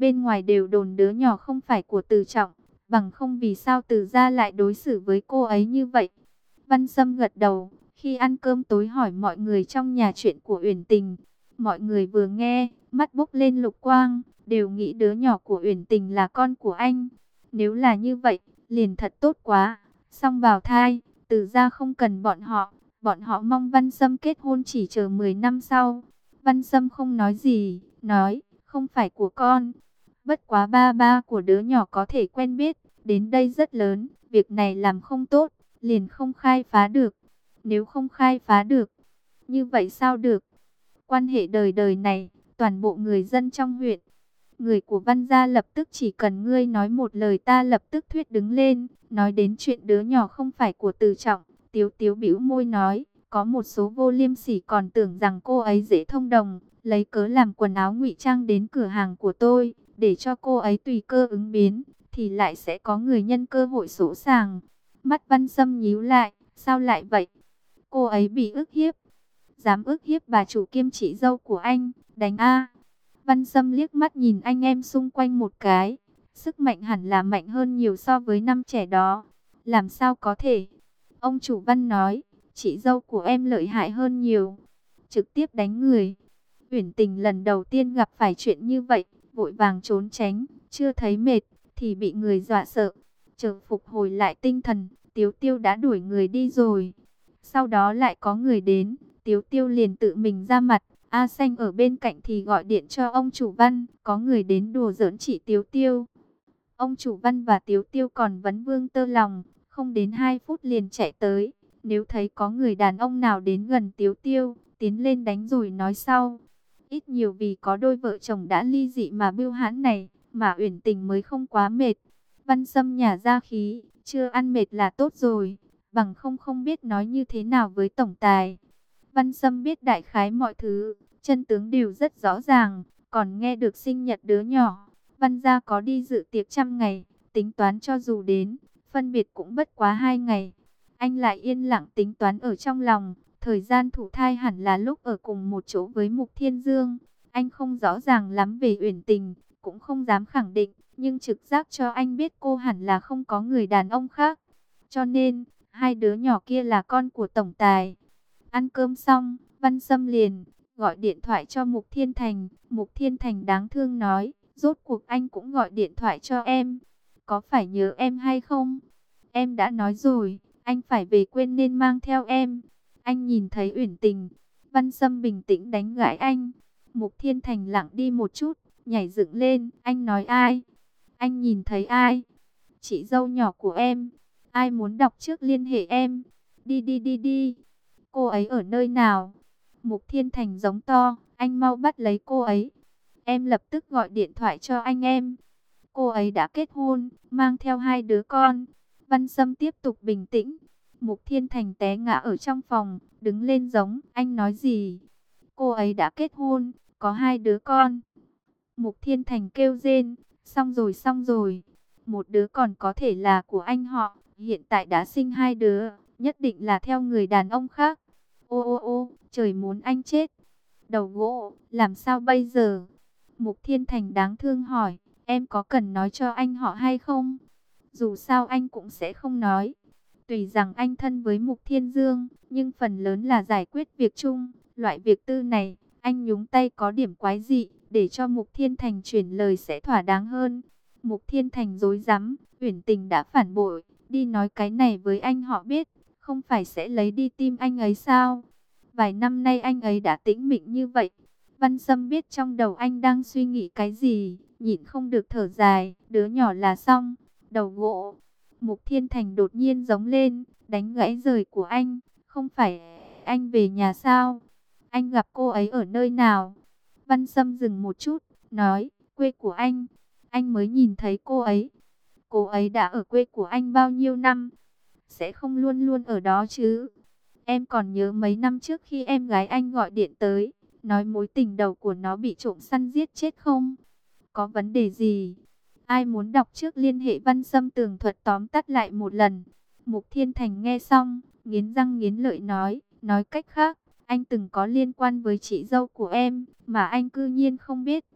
bên ngoài đều đồn đứa nhỏ không phải của Từ Trọng, bằng không vì sao Từ gia lại đối xử với cô ấy như vậy. Văn Sâm gật đầu, khi ăn cơm tối hỏi mọi người trong nhà chuyện của Uyển Tình. Mọi người vừa nghe, mắt bốc lên lục quang, đều nghĩ đứa nhỏ của Uyển Tình là con của anh. Nếu là như vậy, liền thật tốt quá. Song bào thai, Từ gia không cần bọn họ mong Văn Sâm kết hôn chỉ chờ 10 năm sau. Văn Sâm không nói gì, nói, không phải của con. Bất quá ba ba của đứa nhỏ có thể quen biết, đến đây rất lớn, việc này làm không tốt, liền không khai phá được. Nếu không khai phá được, như vậy sao được? Quan hệ đời đời này, toàn bộ người dân trong huyện, người của Văn gia lập tức chỉ cần ngươi nói một lời ta lập tức thuyết đứng lên. Nói đến chuyện đứa nhỏ không phải của Từ Trọng, Tiếu Tiếu bĩu môi nói, có một số vô liêm sỉ còn tưởng rằng cô ấy dễ thông đồng, lấy cớ làm quần áo ngụy trang đến cửa hàng của tôi, để cho cô ấy tùy cơ ứng biến, thì lại sẽ có người nhân cơ hội sỗ sàng. Mắt Văn Sâm nhíu lại, sao lại vậy? Cô ấy bị ức hiếp, dám ức hiếp bà chủ kiêm chị dâu của anh, đánh a. Văn Sâm liếc mắt nhìn anh em xung quanh một cái, sức mạnh hẳn là mạnh hơn nhiều so với năm trẻ đó. Làm sao có thể? Ông chủ Văn nói, chị dâu của em lợi hại hơn nhiều, trực tiếp đánh người. Uyển Tình lần đầu tiên gặp phải chuyện như vậy, vội vàng trốn tránh, chưa thấy mệt, thì bị người dọa sợ. Chờ phục hồi lại tinh thần, Tiếu Tiêu đã đuổi người đi rồi. Sau đó lại có người đến, Tiếu Tiêu liền tự mình ra mặt. A Xanh ở bên cạnh thì gọi điện cho ông chủ Văn, có người đến đùa giỡn chị Tiếu Tiêu. Ông chủ Văn và Tiếu Tiêu còn vấn vương tơ lòng, không đến 2 phút liền chạy tới. Nếu thấy có người đàn ông nào đến gần Tiếu Tiêu, tiến lên đánh rồi nói sau. Ít nhiều vì có đôi vợ chồng đã ly dị mà bưu hãn này, mà Uyển Tình mới không quá mệt. Văn Sâm nhả ra khí, chưa ăn mệt là tốt rồi, bằng không biết nói như thế nào với tổng tài. Văn Sâm biết đại khái mọi thứ, chân tướng đều rất rõ ràng, còn nghe được sinh nhật đứa nhỏ. Văn gia có đi dự tiệc 100 ngày, tính toán cho dù đến, phân biệt cũng bất quá 2 ngày. Anh lại yên lặng tính toán ở trong lòng, thời gian thụ thai hẳn là lúc ở cùng một chỗ với Mục Thiên Dương. Anh không rõ ràng lắm về Uyển Tình, cũng không dám khẳng định, nhưng trực giác cho anh biết cô hẳn là không có người đàn ông khác. Cho nên, hai đứa nhỏ kia là con của tổng tài. Ăn cơm xong, Văn Sâm liền gọi điện thoại cho Mục Thiên Thành. Mục Thiên Thành đáng thương nói, rốt cuộc anh cũng gọi điện thoại cho em. Có phải nhớ em hay không? Em đã nói rồi, anh phải về quê nên mang theo em. Anh nhìn thấy Uyển Tình. Văn Sâm bình tĩnh đánh gãi anh. Mục Thiên Thành lặng đi một chút, nhảy dựng lên. Anh nói ai? Anh nhìn thấy ai? Chị dâu nhỏ của em. Ai muốn đọc trước liên hệ em? Đi đi đi đi. Cô ấy ở nơi nào? Mục Thiên Thành giống to, anh mau bắt lấy cô ấy. Em lập tức gọi điện thoại cho anh em. Cô ấy đã kết hôn, mang theo 2 đứa con. Văn Sâm tiếp tục bình tĩnh. Mục Thiên Thành té ngã ở trong phòng, đứng lên giống, anh nói gì? Cô ấy đã kết hôn, có 2 đứa con. Mục Thiên Thành kêu rên, xong rồi. Một đứa còn có thể là của anh họ, hiện tại đã sinh 2 đứa, nhất định là theo người đàn ông khác. Ô ô ô, trời muốn anh chết. Đầu gỗ, làm sao bây giờ? Mục Thiên Thành đáng thương hỏi, em có cần nói cho anh họ hay không? Dù sao anh cũng sẽ không nói. Tùy rằng anh thân với Mục Thiên Dương, nhưng phần lớn là giải quyết việc chung. Loại việc tư này, anh nhúng tay có điểm quái dị, để cho Mục Thiên Thành chuyển lời sẽ thỏa đáng hơn. Mục Thiên Thành rối rắm, Uyển Tình đã phản bội, đi nói cái này với anh họ biết, không phải sẽ lấy đi tim anh ấy sao? Vài năm nay anh ấy đã tĩnh mịch như vậy. Văn Sâm biết trong đầu anh đang suy nghĩ cái gì, nhịn không được thở dài, đứa nhỏ là xong, đầu gỗ. Mục Thiên Thành đột nhiên giống lên, đánh gãy lời của anh, không phải anh về nhà sao? Anh gặp cô ấy ở nơi nào? Văn Sâm dừng một chút, nói, quê của anh mới nhìn thấy cô ấy. Cô ấy đã ở quê của anh bao nhiêu năm? Sẽ không luôn luôn ở đó chứ? Em còn nhớ mấy năm trước khi em gái anh gọi điện tới, nói mối tình đầu của nó bị trộm săn giết chết không? Có vấn đề gì? Ai muốn đọc trước liên hệ? Văn Sâm tường thuật tóm tắt lại một lần. Mục Thiên Thành nghe xong, nghiến răng nghiến lợi nói cách khác, anh từng có liên quan với chị dâu của em, mà anh cư nhiên không biết.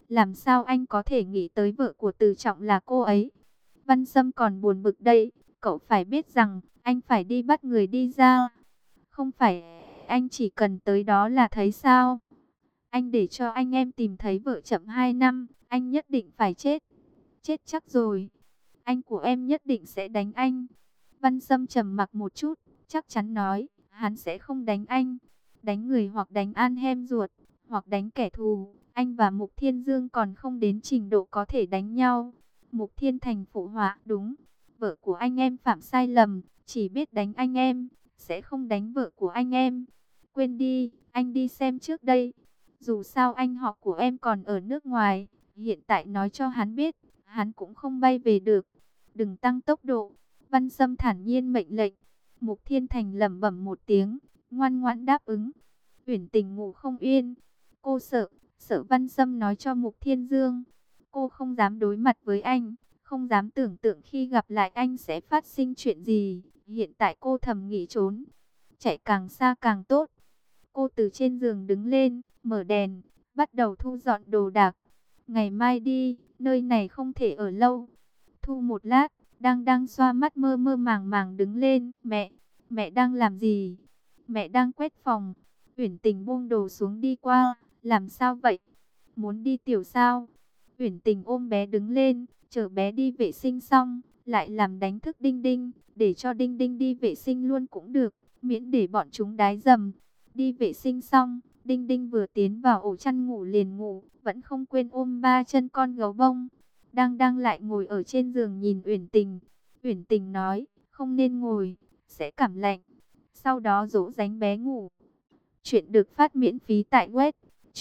Làm sao anh có thể nghĩ tới vợ của Từ Trọng là cô ấy? Văn Sâm còn buồn bực đây, cậu phải biết rằng anh phải đi bắt người đi ra. Không phải anh chỉ cần tới đó là thấy sao? Anh để cho anh em tìm thấy vợ chậm 2 năm, anh nhất định phải chết. Chết chắc rồi. Anh của em nhất định sẽ đánh anh. Văn Sâm trầm mặc một chút, chắc chắn nói, hắn sẽ không đánh anh. Đánh người hoặc đánh An Hem ruột, hoặc đánh kẻ thù. Anh và Mục Thiên Dương còn không đến trình độ có thể đánh nhau. Mục Thiên Thành phụ họa, đúng. Vợ của anh em phạm sai lầm, chỉ biết đánh anh em, sẽ không đánh vợ của anh em. Quên đi, anh đi xem trước đây. Dù sao anh họ của em còn ở nước ngoài, hiện tại nói cho hắn biết, hắn cũng không bay về được. Đừng tăng tốc độ. Văn Sâm thản nhiên mệnh lệnh. Mục Thiên Thành lẩm bẩm một tiếng, ngoan ngoãn đáp ứng. Uyển Tình ngủ không yên. Cô sợ Văn Sâm nói cho Mục Thiên Dương. Cô không dám đối mặt với anh, không dám tưởng tượng khi gặp lại anh sẽ phát sinh chuyện gì. Hiện tại cô thầm nghĩ trốn, chạy càng xa càng tốt. Cô từ trên giường đứng lên, mở đèn, bắt đầu thu dọn đồ đạc. Ngày mai đi, nơi này không thể ở lâu. Thu một lát, đang xoa mắt mơ mơ màng màng đứng lên. Mẹ đang làm gì? Mẹ đang quét phòng. Uyển Tình buông đồ xuống đi qua. Làm sao vậy? Muốn đi tiểu sao? Uyển Tình ôm bé đứng lên, chờ bé đi vệ sinh xong, lại làm đánh thức Đinh Đinh, để cho Đinh Đinh đi vệ sinh luôn cũng được, miễn để bọn chúng đái dầm. Đi vệ sinh xong, Đinh Đinh vừa tiến vào ổ chăn ngủ liền ngủ, vẫn không quên ôm ba chân con gấu bông. Đang lại ngồi ở trên giường nhìn Uyển Tình. Uyển Tình nói, không nên ngồi, sẽ cảm lạnh. Sau đó dỗ dành bé ngủ. Chuyện được phát miễn phí tại web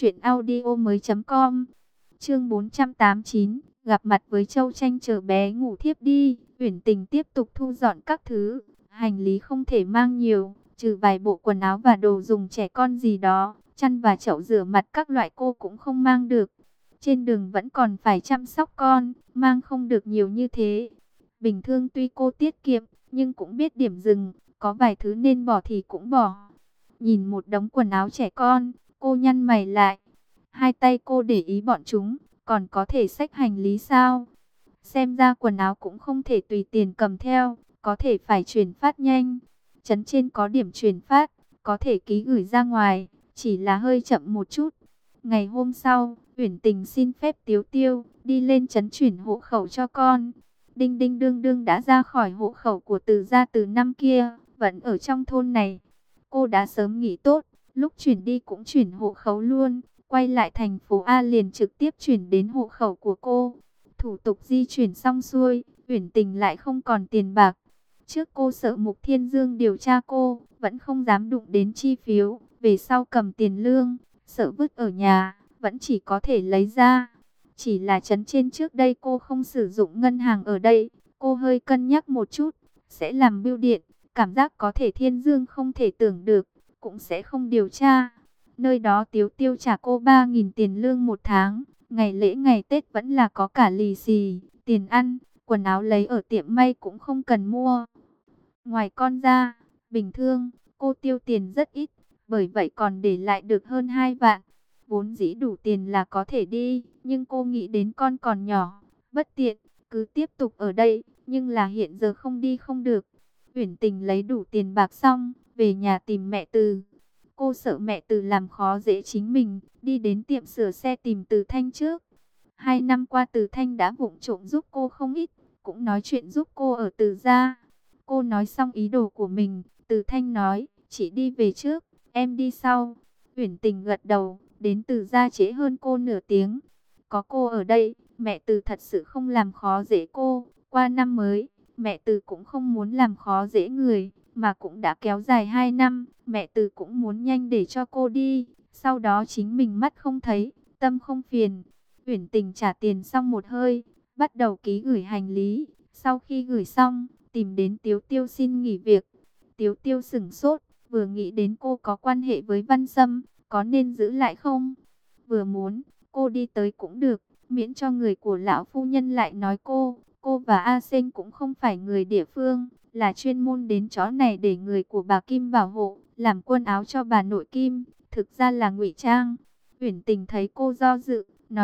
truyệnaudiomoi.com. Chương 489, gặp mặt với Châu Tranh chờ bé ngủ thiếp đi. Uyển Tình tiếp tục thu dọn các thứ, hành lý không thể mang nhiều, trừ vài bộ quần áo và đồ dùng trẻ con gì đó, chăn và chậu rửa mặt các loại cô cũng không mang được. Trên đường vẫn còn phải chăm sóc con, mang không được nhiều như thế. Bình thường tuy cô tiết kiệm, nhưng cũng biết điểm dừng, có vài thứ nên bỏ thì cũng bỏ. Nhìn một đống quần áo trẻ con, cô nhăn mày lại. Hai tay cô để ý bọn chúng, còn có thể xách hành lý sao? Xem ra quần áo cũng không thể tùy tiền cầm theo, có thể phải chuyển phát nhanh. Trấn trên có điểm chuyển phát, có thể ký gửi ra ngoài, chỉ là hơi chậm một chút. Ngày hôm sau, Uyển Tình xin phép Tiếu Tiêu đi lên trấn chuyển hộ khẩu cho con. Đinh Đinh đương đương đã ra khỏi hộ khẩu của Từ gia từ năm kia, vẫn ở trong thôn này. Cô đã sớm nghĩ tốt, lúc chuyển đi cũng chuyển hộ khẩu luôn. Quay lại thành phố A liền trực tiếp chuyển đến hộ khẩu của cô. Thủ tục di chuyển xong xuôi, Uyển Tình lại không còn tiền bạc. Trước cô sợ Mục Thiên Dương điều tra cô, vẫn không dám đụng đến chi phiếu. Về sau cầm tiền lương, sợ vứt ở nhà, vẫn chỉ có thể lấy ra. Chỉ là trấn trên trước đây cô không sử dụng ngân hàng ở đây, cô hơi cân nhắc một chút, sẽ làm bưu điện. Cảm giác có thể Thiên Dương không thể tưởng được, cũng sẽ không điều tra. Nơi đó Tiếu Tiêu trả cô 3.000 tiền lương một tháng, ngày lễ ngày Tết vẫn là có cả lì xì, tiền ăn, quần áo lấy ở tiệm may cũng không cần mua. Ngoài con ra, bình thường, cô tiêu tiền rất ít, bởi vậy còn để lại được hơn 2 vạn. Vốn dĩ đủ tiền là có thể đi, nhưng cô nghĩ đến con còn nhỏ, bất tiện, cứ tiếp tục ở đây, nhưng là hiện giờ không đi không được. Uyển Tình lấy đủ tiền bạc xong, về nhà tìm mẹ Từ. Cô sợ mẹ Từ làm khó dễ chính mình, đi đến tiệm sửa xe tìm Từ Thanh trước. 2 năm qua Từ Thanh đã vụng trộm giúp cô không ít, cũng nói chuyện giúp cô ở Từ gia. Cô nói xong ý đồ của mình, Từ Thanh nói, chị đi về trước, em đi sau. Uyển Tình gật đầu, đến Từ gia trễ hơn cô nửa tiếng. Có cô ở đây, mẹ Từ thật sự không làm khó dễ cô. Qua năm mới, mẹ Từ cũng không muốn làm khó dễ người, mà cũng đã kéo dài 2 năm, mẹ Từ cũng muốn nhanh để cho cô đi, sau đó chính mình mắt không thấy, tâm không phiền. Uyển Tình trả tiền xong một hơi, bắt đầu ký gửi hành lý, sau khi gửi xong, tìm đến Tiếu Tiêu xin nghỉ việc. Tiếu Tiêu sửng sốt, vừa nghĩ đến cô có quan hệ với Văn Sâm, có nên giữ lại không? Vừa muốn, cô đi tới cũng được, miễn cho người của lão phu nhân lại nói cô và A Sinh cũng không phải người địa phương, là chuyên môn đến chó này để người của bà Kim bảo hộ, làm quần áo cho bà nội Kim, thực ra là ngụy trang. Uyển Tình thấy cô do dự, nói,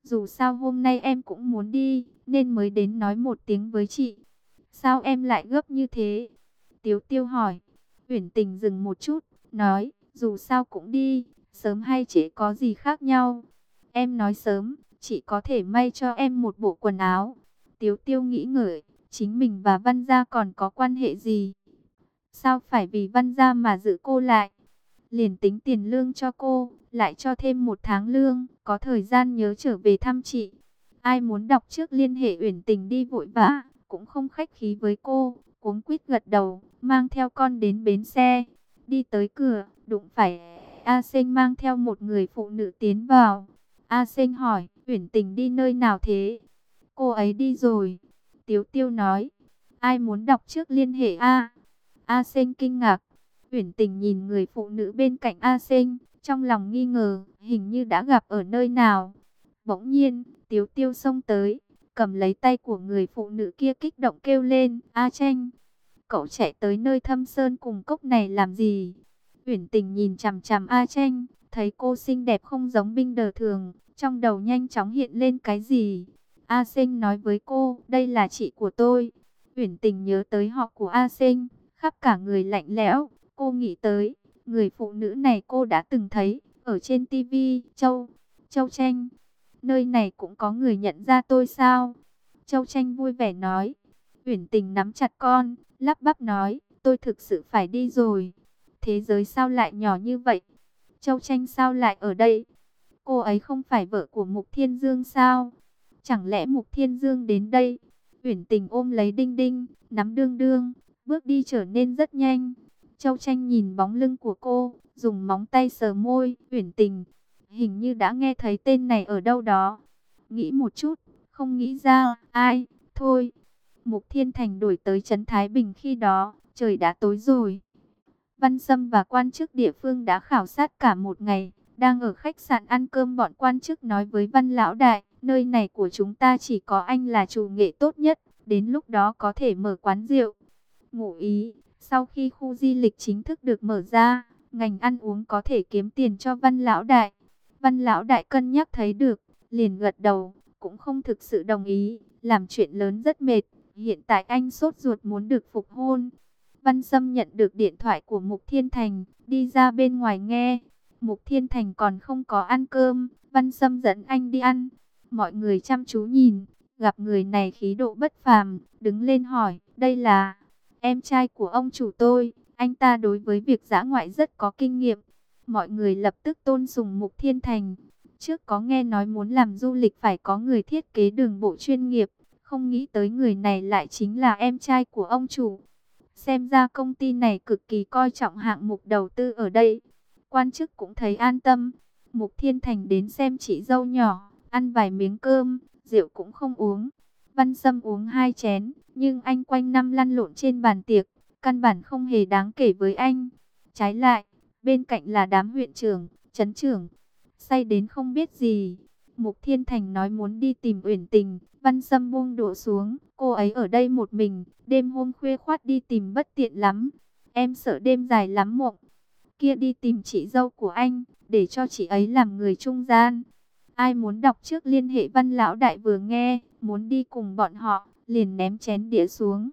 Dù sao hôm nay em cũng muốn đi, nên mới đến nói một tiếng với chị. Sao em lại gấp như thế? Tiếu Tiêu hỏi. Uyển Tình dừng một chút, nói, dù sao cũng đi, sớm hay trễ có gì khác nhau. Em nói sớm, chị có thể may cho em một bộ quần áo. Tiếu Tiêu nghĩ ngợi, chính mình và Văn Gia còn có quan hệ gì? Sao phải vì Văn Gia mà giữ cô lại? Liền tính tiền lương cho cô, lại cho thêm 1 tháng lương, có thời gian nhớ trở về thăm chị. Ai muốn đọc trước liên hệ Uyển Tình đi vội vã, cũng không khách khí với cô, cuống quýt gật đầu, mang theo con đến bến xe. Đi tới cửa, đụng phải A Sinh mang theo một người phụ nữ tiến vào. A Sinh hỏi, Uyển Tình đi nơi nào thế? Cô ấy đi rồi. Tiếu Tiêu nói, ai muốn đọc trước liên hệ A? A Sinh kinh ngạc. Uyển Tình nhìn người phụ nữ bên cạnh A Sinh, trong lòng nghi ngờ, hình như đã gặp ở nơi nào. Bỗng nhiên, Tiếu Tiêu xông tới, cầm lấy tay của người phụ nữ kia kích động kêu lên, A Tranh, cậu chạy tới nơi thâm sơn cùng cốc này làm gì? Uyển Tình nhìn chằm chằm A Tranh, thấy cô xinh đẹp không giống binh đờ thường, trong đầu nhanh chóng hiện lên cái gì? A Sinh nói với cô, đây là chị của tôi. Uyển Tình nhớ tới họ của A Sinh, khắp cả người lạnh lẽo. Cô nghĩ tới, người phụ nữ này cô đã từng thấy, ở trên tivi, Châu Tranh. Nơi này cũng có người nhận ra tôi sao? Châu Tranh vui vẻ nói. Uyển Tình nắm chặt con, lắp bắp nói, tôi thực sự phải đi rồi. Thế giới sao lại nhỏ như vậy? Châu Tranh sao lại ở đây? Cô ấy không phải vợ của Mục Thiên Dương sao? Chẳng lẽ Mục Thiên Dương đến đây? Uyển Tình ôm lấy Đinh Đinh, nắm đương đương, bước đi trở nên rất nhanh. Châu Tranh nhìn bóng lưng của cô, dùng móng tay sờ môi. Uyển Tình, hình như đã nghe thấy tên này ở đâu đó. Nghĩ một chút, không nghĩ ra, ai, thôi. Mục Thiên Thành đổi tới trấn Thái Bình khi đó, trời đã tối rồi. Văn Sâm và quan chức địa phương đã khảo sát cả một ngày, đang ở khách sạn ăn cơm. Bọn quan chức nói với Văn Lão Đại, nơi này của chúng ta chỉ có anh là chủ nghệ tốt nhất, đến lúc đó có thể mở quán rượu. Ngụ ý, sau khi khu di lịch chính thức được mở ra, ngành ăn uống có thể kiếm tiền cho Văn Lão Đại. Văn Lão Đại cân nhắc thấy được, liền gật đầu, cũng không thực sự đồng ý, làm chuyện lớn rất mệt. Hiện tại anh sốt ruột muốn được phục hôn. Văn Sâm nhận được điện thoại của Mục Thiên Thành, đi ra bên ngoài nghe. Mục Thiên Thành còn không có ăn cơm, Văn Sâm dẫn anh đi ăn. Mọi người chăm chú nhìn, gặp người này khí độ bất phàm, đứng lên hỏi, đây là em trai của ông chủ tôi, anh ta đối với việc dã ngoại rất có kinh nghiệm. Mọi người lập tức tôn sùng Mục Thiên Thành. Trước có nghe nói muốn làm du lịch phải có người thiết kế đường bộ chuyên nghiệp, không nghĩ tới người này lại chính là em trai của ông chủ. Xem ra công ty này cực kỳ coi trọng hạng mục đầu tư ở đây. Quan chức cũng thấy an tâm. Mục Thiên Thành đến xem chị dâu nhỏ, ăn vài miếng cơm, rượu cũng không uống. Văn Sâm uống 2 chén, nhưng anh quanh năm lăn lộn trên bàn tiệc, căn bản không hề đáng kể với anh. Trái lại, bên cạnh là đám huyện trưởng, trấn trưởng, say đến không biết gì. Mục Thiên Thành nói muốn đi tìm Uyển Tình, Văn Sâm buông đũa xuống, cô ấy ở đây một mình, đêm hôm khuya khoắt đi tìm bất tiện lắm. Em sợ đêm dài lắm mộng. Kia đi tìm chị dâu của anh, để cho chị ấy làm người trung gian. Ai muốn đọc trước liên hệ? Văn Lão Đại vừa nghe, muốn đi cùng bọn họ, liền ném chén đĩa xuống.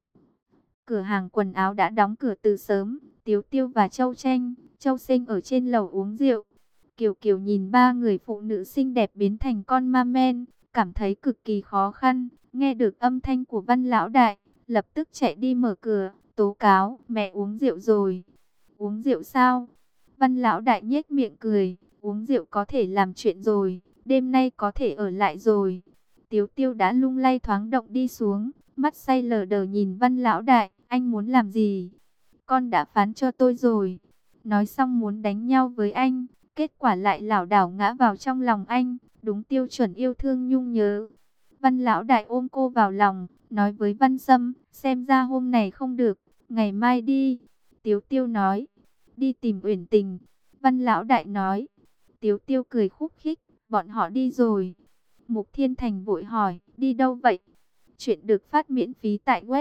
Cửa hàng quần áo đã đóng cửa từ sớm, Tiếu Tiêu và Châu Tranh, Châu Sinh ở trên lầu uống rượu. Kiều Kiều nhìn 3 người phụ nữ xinh đẹp biến thành con ma men, cảm thấy cực kỳ khó khăn. Nghe được âm thanh của Văn Lão Đại, lập tức chạy đi mở cửa, tố cáo, mẹ uống rượu rồi. Uống rượu sao? Văn Lão Đại nhếch miệng cười, uống rượu có thể làm chuyện rồi, đêm nay có thể ở lại rồi. Tiếu Tiêu đã lung lay thoáng động đi xuống, mắt say lờ đờ nhìn Văn Lão Đại, anh muốn làm gì? Con đã phán cho tôi rồi. Nói xong muốn đánh nhau với anh, kết quả lại lảo đảo ngã vào trong lòng anh, đúng tiêu chuẩn yêu thương nhung nhớ. Văn Lão Đại ôm cô vào lòng, nói với Văn Sâm, xem ra hôm này không được, ngày mai đi. Tiếu Tiêu nói, đi tìm Uyển Tình. Văn Lão Đại nói, Tiếu Tiêu cười khúc khích, bọn họ đi rồi. Mục Thiên Thành vội hỏi, đi đâu vậy? Chuyện được phát miễn phí tại web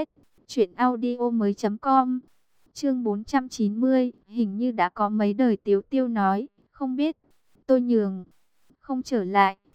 truyệnaudiomoi.com. Chương 490, hình như đã có mấy đời. Tiếu Tiêu nói, không biết, tôi nhường, không trở lại.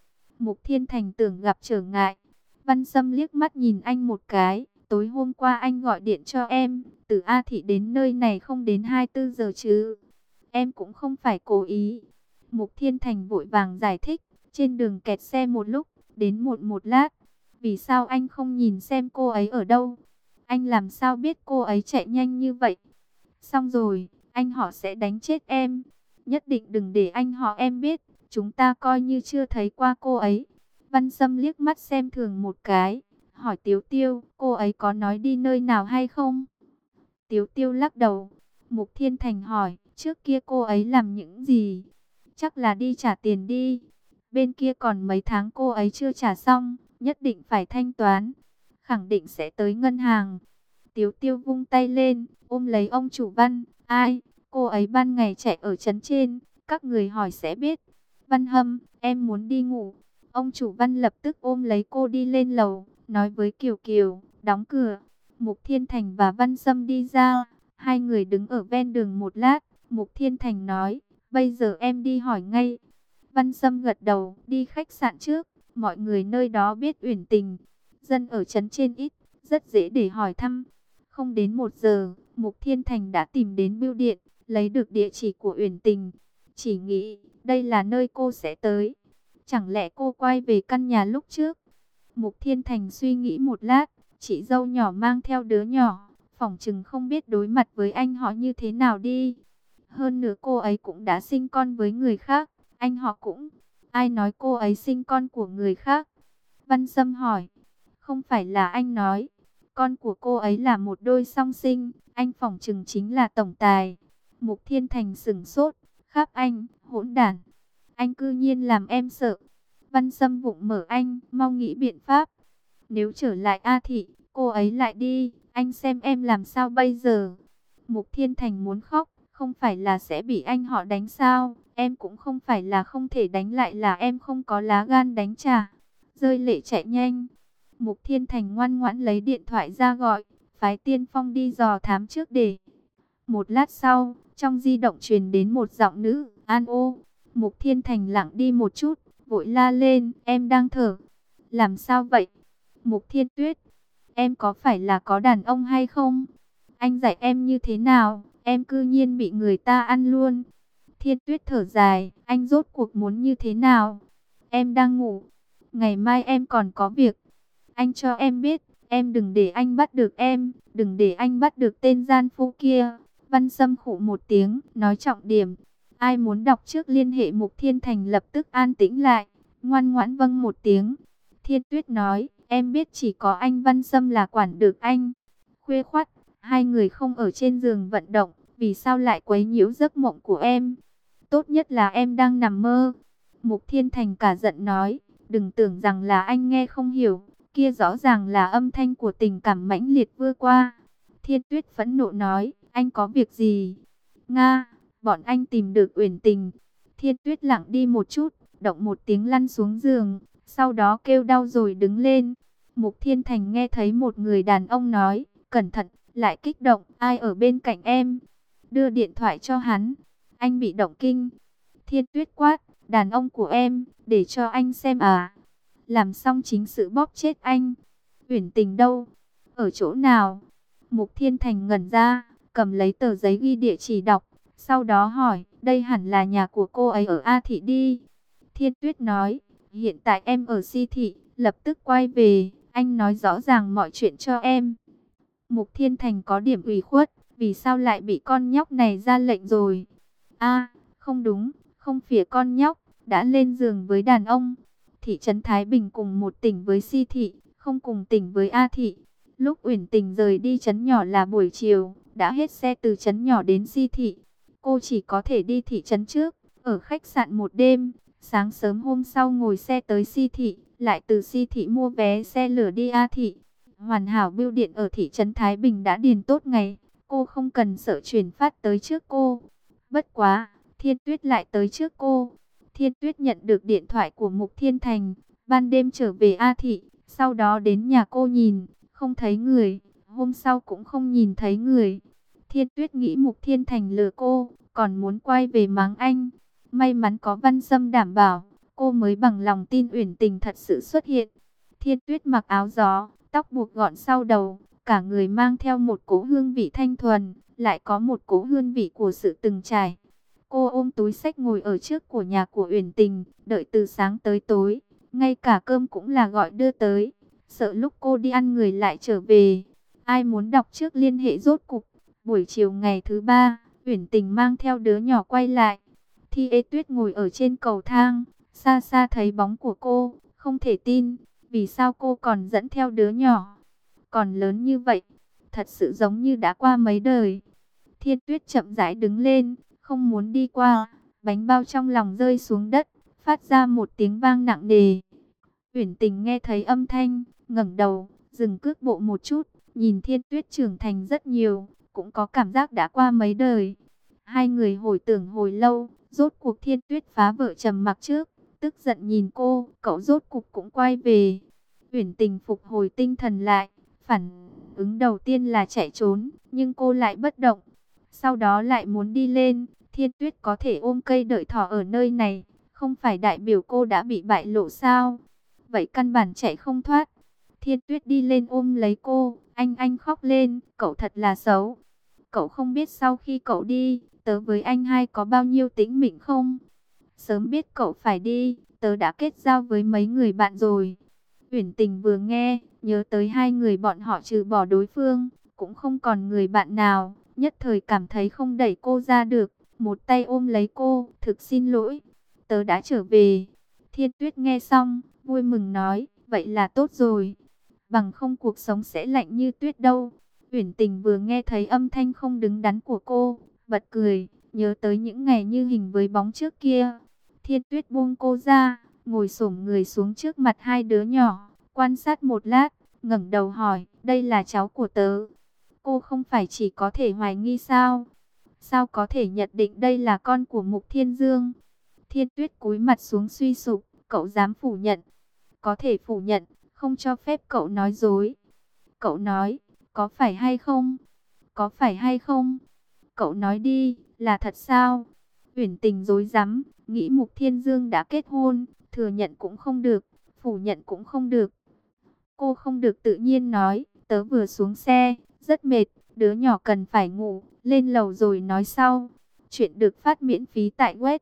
Mục Thiên Thành tưởng gặp trở ngại. Văn Sâm liếc mắt nhìn anh một cái. Tối hôm qua anh gọi điện cho em, từ A Thị đến nơi này không đến 24 giờ chứ. Em cũng không phải cố ý. Mục Thiên Thành vội vàng giải thích. Trên đường kẹt xe một lúc, đến muộn một lát. Vì sao anh không nhìn xem cô ấy ở đâu? Anh làm sao biết cô ấy chạy nhanh như vậy? Xong rồi, anh họ sẽ đánh chết em. Nhất định đừng để anh họ em biết. Chúng ta coi như chưa thấy qua cô ấy. Văn Sâm liếc mắt xem thường một cái. Hỏi Tiếu Tiêu, cô ấy có nói đi nơi nào hay không? Tiếu Tiêu lắc đầu. Mục Thiên Thành hỏi, trước kia cô ấy làm những gì? Chắc là đi trả tiền đi. Bên kia còn mấy tháng cô ấy chưa trả xong, nhất định phải thanh toán. Khẳng định sẽ tới ngân hàng. Tiếu Tiêu vung tay lên, ôm lấy ông chủ Văn. Ai? Cô ấy ban ngày chạy ở trấn trên, các người hỏi sẽ biết. Văn Hâm, em muốn đi ngủ. Ông chủ Văn lập tức ôm lấy cô đi lên lầu, nói với Kiều Kiều, đóng cửa. Mục Thiên Thành và Văn Sâm đi ra, hai người đứng ở ven đường một lát. Mục Thiên Thành nói, bây giờ em đi hỏi ngay. Văn Sâm gật đầu, đi khách sạn trước. Mọi người nơi đó biết Uyển Tình, dân ở trấn trên ít, rất dễ để hỏi thăm. Không đến 1 giờ, Mục Thiên Thành đã tìm đến bưu điện, lấy được địa chỉ của Uyển Tình. Chỉ nghĩ, đây là nơi cô sẽ tới. Chẳng lẽ cô quay về căn nhà lúc trước? Mục Thiên Thành suy nghĩ một lát, chị dâu nhỏ mang theo đứa nhỏ, phỏng chừng không biết đối mặt với anh họ như thế nào đi. Hơn nữa cô ấy cũng đã sinh con với người khác, anh họ cũng. Ai nói cô ấy sinh con của người khác? Văn Sâm hỏi. Không phải là anh nói. Con của cô ấy là một đôi song sinh, anh phỏng chừng chính là tổng tài. Mục Thiên Thành sửng sốt. Kháp anh, hỗn đản. Anh cư nhiên làm em sợ. Văn Sâm vụng mở anh, mau nghĩ biện pháp. Nếu trở lại A Thị, cô ấy lại đi, anh xem em làm sao bây giờ? Mục Thiên Thành muốn khóc, không phải là sẽ bị anh họ đánh sao? Em cũng không phải là không thể đánh lại, là em không có lá gan đánh trả. Rơi lệ chạy nhanh. Mục Thiên Thành ngoan ngoãn lấy điện thoại ra gọi, phái Tiên Phong đi dò thám trước để. Một lát sau, trong di động truyền đến một giọng nữ, An ô. Mục Thiên Thành lặng đi một chút, vội la lên, em đang thở. Làm sao vậy? Mục Thiên Tuyết, em có phải là có đàn ông hay không? Anh dạy em như thế nào, em cư nhiên bị người ta ăn luôn. Thiên Tuyết thở dài, anh rốt cuộc muốn như thế nào? Em đang ngủ, ngày mai em còn có việc. Anh cho em biết, em đừng để anh bắt được em, đừng để anh bắt được tên gian phu kia. Văn Sâm khụ một tiếng, nói trọng điểm. Ai muốn đọc trước liên hệ Mục Thiên Thành lập tức an tĩnh lại, ngoan ngoãn vâng một tiếng. Thiên Tuyết nói, em biết chỉ có anh Văn Sâm là quản được anh. Khuya khoắt, hai người không ở trên giường vận động, vì sao lại quấy nhiễu giấc mộng của em? Tốt nhất là em đang nằm mơ. Mục Thiên Thành cả giận nói, đừng tưởng rằng là anh nghe không hiểu, kia rõ ràng là âm thanh của tình cảm mãnh liệt vưa qua. Thiên Tuyết phẫn nộ nói, anh có việc gì? Nga, bọn anh tìm được Uyển Tình. Thiên Tuyết lặng đi một chút, động một tiếng lăn xuống giường, sau đó kêu đau rồi đứng lên. Mục Thiên Thành nghe thấy một người đàn ông nói, cẩn thận, lại kích động, ai ở bên cạnh em? Đưa điện thoại cho hắn, anh bị động kinh. Thiên Tuyết quát, đàn ông của em, để cho anh xem à? Làm xong chính sự bóp chết anh. Uyển Tình đâu? Ở chỗ nào? Mục Thiên Thành ngẩn ra, cầm lấy tờ giấy ghi địa chỉ đọc, sau đó hỏi, đây hẳn là nhà của cô ấy ở A Thị đi. Thiên Tuyết nói, hiện tại em ở Si Thị, lập tức quay về, anh nói rõ ràng mọi chuyện cho em. Mục Thiên Thành có điểm ủy khuất, vì sao lại bị con nhóc này ra lệnh rồi? A, không đúng, không phải con nhóc, đã lên giường với đàn ông. Thị trấn Thái Bình cùng một tỉnh với Si Thị, không cùng tỉnh với A Thị. Lúc Uyển Tình rời đi trấn nhỏ là buổi chiều, đã hết xe từ trấn nhỏ đến Si Thị. Cô chỉ có thể đi thị trấn trước, ở khách sạn một đêm. Sáng sớm hôm sau ngồi xe tới Si Thị, lại từ Si Thị mua vé xe lửa đi A Thị. Hoàn hảo bưu điện ở thị trấn Thái Bình đã điền tốt ngày, cô không cần sợ chuyển phát tới trước cô. Bất quá, Thiên Tuyết lại tới trước cô. Thiên Tuyết nhận được điện thoại của Mục Thiên Thành, ban đêm trở về A Thị, sau đó đến nhà cô nhìn, không thấy người, hôm sau cũng không nhìn thấy người. Thiên Tuyết nghĩ Mục Thiên Thành lừa cô, còn muốn quay về mắng anh. May mắn có Văn Sâm đảm bảo, cô mới bằng lòng tin Uyển Tình thật sự xuất hiện. Thiên Tuyết mặc áo gió, tóc buộc gọn sau đầu, cả người mang theo một cỗ hương vị thanh thuần, lại có một cỗ hương vị của sự từng trải. Cô ôm túi xách ngồi ở trước của nhà của Uyển Tình, đợi từ sáng tới tối, ngay cả cơm cũng là gọi đưa tới, sợ lúc cô đi ăn người lại trở về. Ai muốn đọc trước liên hệ rốt cục. Buổi chiều ngày thứ ba, Uyển Tình mang theo đứa nhỏ quay lại. Thi Ê Tuyết ngồi ở trên cầu thang, xa xa thấy bóng của cô, không thể tin, vì sao cô còn dẫn theo đứa nhỏ, còn lớn như vậy, thật sự giống như đã qua mấy đời. Thiên Tuyết chậm rãi đứng lên, không muốn đi qua, bánh bao trong lòng rơi xuống đất, phát ra một tiếng vang nặng nề. Uyển Tình nghe thấy âm thanh, ngẩng đầu, dừng cước bộ một chút, nhìn Thiên Tuyết trưởng thành rất nhiều, cũng có cảm giác đã qua mấy đời. Hai người hồi tưởng hồi lâu, rốt cuộc Thiên Tuyết phá vỡ trầm mặc trước, tức giận nhìn cô, cậu rốt cuộc cũng quay về. Uyển Tình phục hồi tinh thần lại, phản ứng đầu tiên là chạy trốn, nhưng cô lại bất động. Sau đó lại muốn đi lên, Thiên Tuyết có thể ôm cây đợi thỏ ở nơi này, không phải đại biểu cô đã bị bại lộ sao? Vậy căn bản chạy không thoát. Thiên Tuyết đi lên ôm lấy cô, anh khóc lên, cậu thật là xấu. Cậu không biết sau khi cậu đi, tớ với anh hai có bao nhiêu tĩnh mịch không? Sớm biết cậu phải đi, tớ đã kết giao với mấy người bạn rồi. Uyển Tình vừa nghe, nhớ tới hai người bọn họ trừ bỏ đối phương, cũng không còn người bạn nào, nhất thời cảm thấy không đẩy cô ra được, một tay ôm lấy cô, thực xin lỗi, tớ đã trở về. Thiên Tuyết nghe xong, vui mừng nói, vậy là tốt rồi, bằng không cuộc sống sẽ lạnh như tuyết đâu. Uyển Tình vừa nghe thấy âm thanh không đứng đắn của cô, bật cười, nhớ tới những ngày như hình với bóng trước kia. Thiên Tuyết buông cô ra, ngồi xổm người xuống trước mặt hai đứa nhỏ, quan sát một lát, ngẩng đầu hỏi, đây là cháu của tớ. Cô không phải chỉ có thể hoài nghi sao? Sao có thể nhận định đây là con của Mục Thiên Dương? Thiên Tuyết cúi mặt xuống suy sụp, cậu dám phủ nhận? Có thể phủ nhận, không cho phép cậu nói dối. Cậu nói, có phải hay không? Có phải hay không? Cậu nói đi, là thật sao? Uyển Tình rối rắm, nghĩ Mục Thiên Dương đã kết hôn, thừa nhận cũng không được, phủ nhận cũng không được. Cô không được tự nhiên nói, tớ vừa xuống xe, rất mệt, đứa nhỏ cần phải ngủ, lên lầu rồi nói sau. Chuyện được phát miễn phí tại web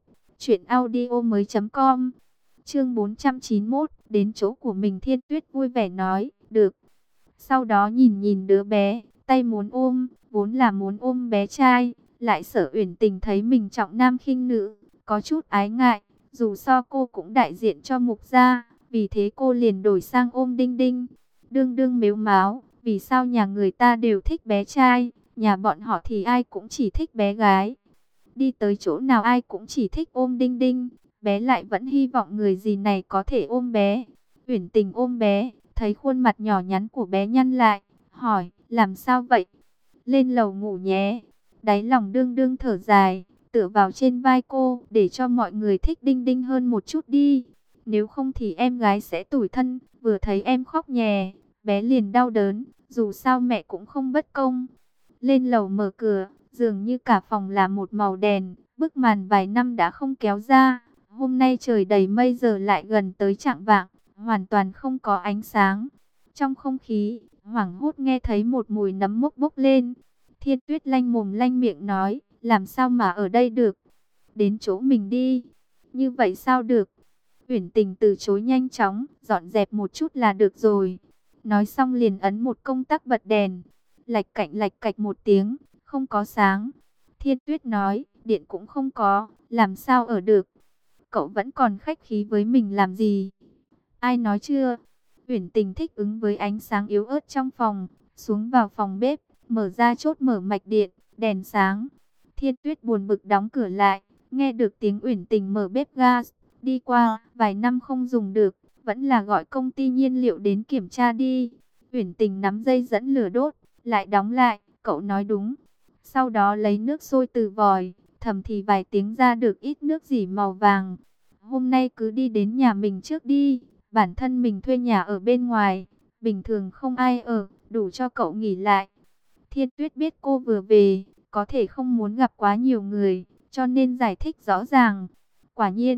truyệnaudiomoi.com. Chương 491, đến chỗ của mình. Thiên Tuyết vui vẻ nói, được. Sau đó nhìn nhìn đứa bé, tay muốn ôm, vốn là muốn ôm bé trai, lại sợ Uyển Tình thấy mình trọng nam khinh nữ, có chút ái ngại, dù sao cô cũng đại diện cho Mục gia, vì thế cô liền đổi sang ôm Đinh Đinh. Đương đương mếu máo, vì sao nhà người ta đều thích bé trai, nhà bọn họ thì ai cũng chỉ thích bé gái. Đi tới chỗ nào ai cũng chỉ thích ôm Đinh Đinh, bé lại vẫn hy vọng người gì này có thể ôm bé. Uyển Tình ôm bé, thấy khuôn mặt nhỏ nhắn của bé nhăn lại, hỏi, làm sao vậy? Lên lầu ngủ nhé. Đáy lòng đương đương thở dài, tựa vào trên vai cô, để cho mọi người thích Đinh Đinh hơn một chút đi. Nếu không thì em gái sẽ tủi thân, vừa thấy em khóc nhè, bé liền đau đớn, dù sao mẹ cũng không bất công. Lên lầu mở cửa, dường như cả phòng là một màu đèn, bức màn vài năm đã không kéo ra. Hôm nay trời đầy mây giờ lại gần tới chạng vạng, hoàn toàn không có ánh sáng. Trong không khí, hoảng hốt nghe thấy một mùi nấm mốc bốc lên. Thiên Tuyết lanh mồm lanh miệng nói, làm sao mà ở đây được? Đến chỗ mình đi. Như vậy sao được? Uyển Tình từ chối nhanh chóng, dọn dẹp một chút là được rồi. Nói xong liền ấn một công tắc bật đèn. Lạch cạch một tiếng, không có sáng. Thiên Tuyết nói, điện cũng không có, làm sao ở được? Cậu vẫn còn khách khí với mình làm gì? Ai nói chưa? Uyển Tình thích ứng với ánh sáng yếu ớt trong phòng, xuống vào phòng bếp, mở ra chốt mở mạch điện, đèn sáng. Thiên Tuyết buồn bực đóng cửa lại, nghe được tiếng Uyển Tình mở bếp gas, đi qua, vài năm không dùng được, vẫn là gọi công ty nhiên liệu đến kiểm tra đi. Uyển Tình nắm dây dẫn lửa đốt, lại đóng lại, cậu nói đúng. Sau đó lấy nước sôi từ vòi, thầm thì vài tiếng ra được ít nước dỉ màu vàng. Hôm nay cứ đi đến nhà mình trước đi, bản thân mình thuê nhà ở bên ngoài, bình thường không ai ở, đủ cho cậu nghỉ lại. Thiên Tuyết biết cô vừa về, có thể không muốn gặp quá nhiều người, cho nên giải thích rõ ràng. Quả nhiên,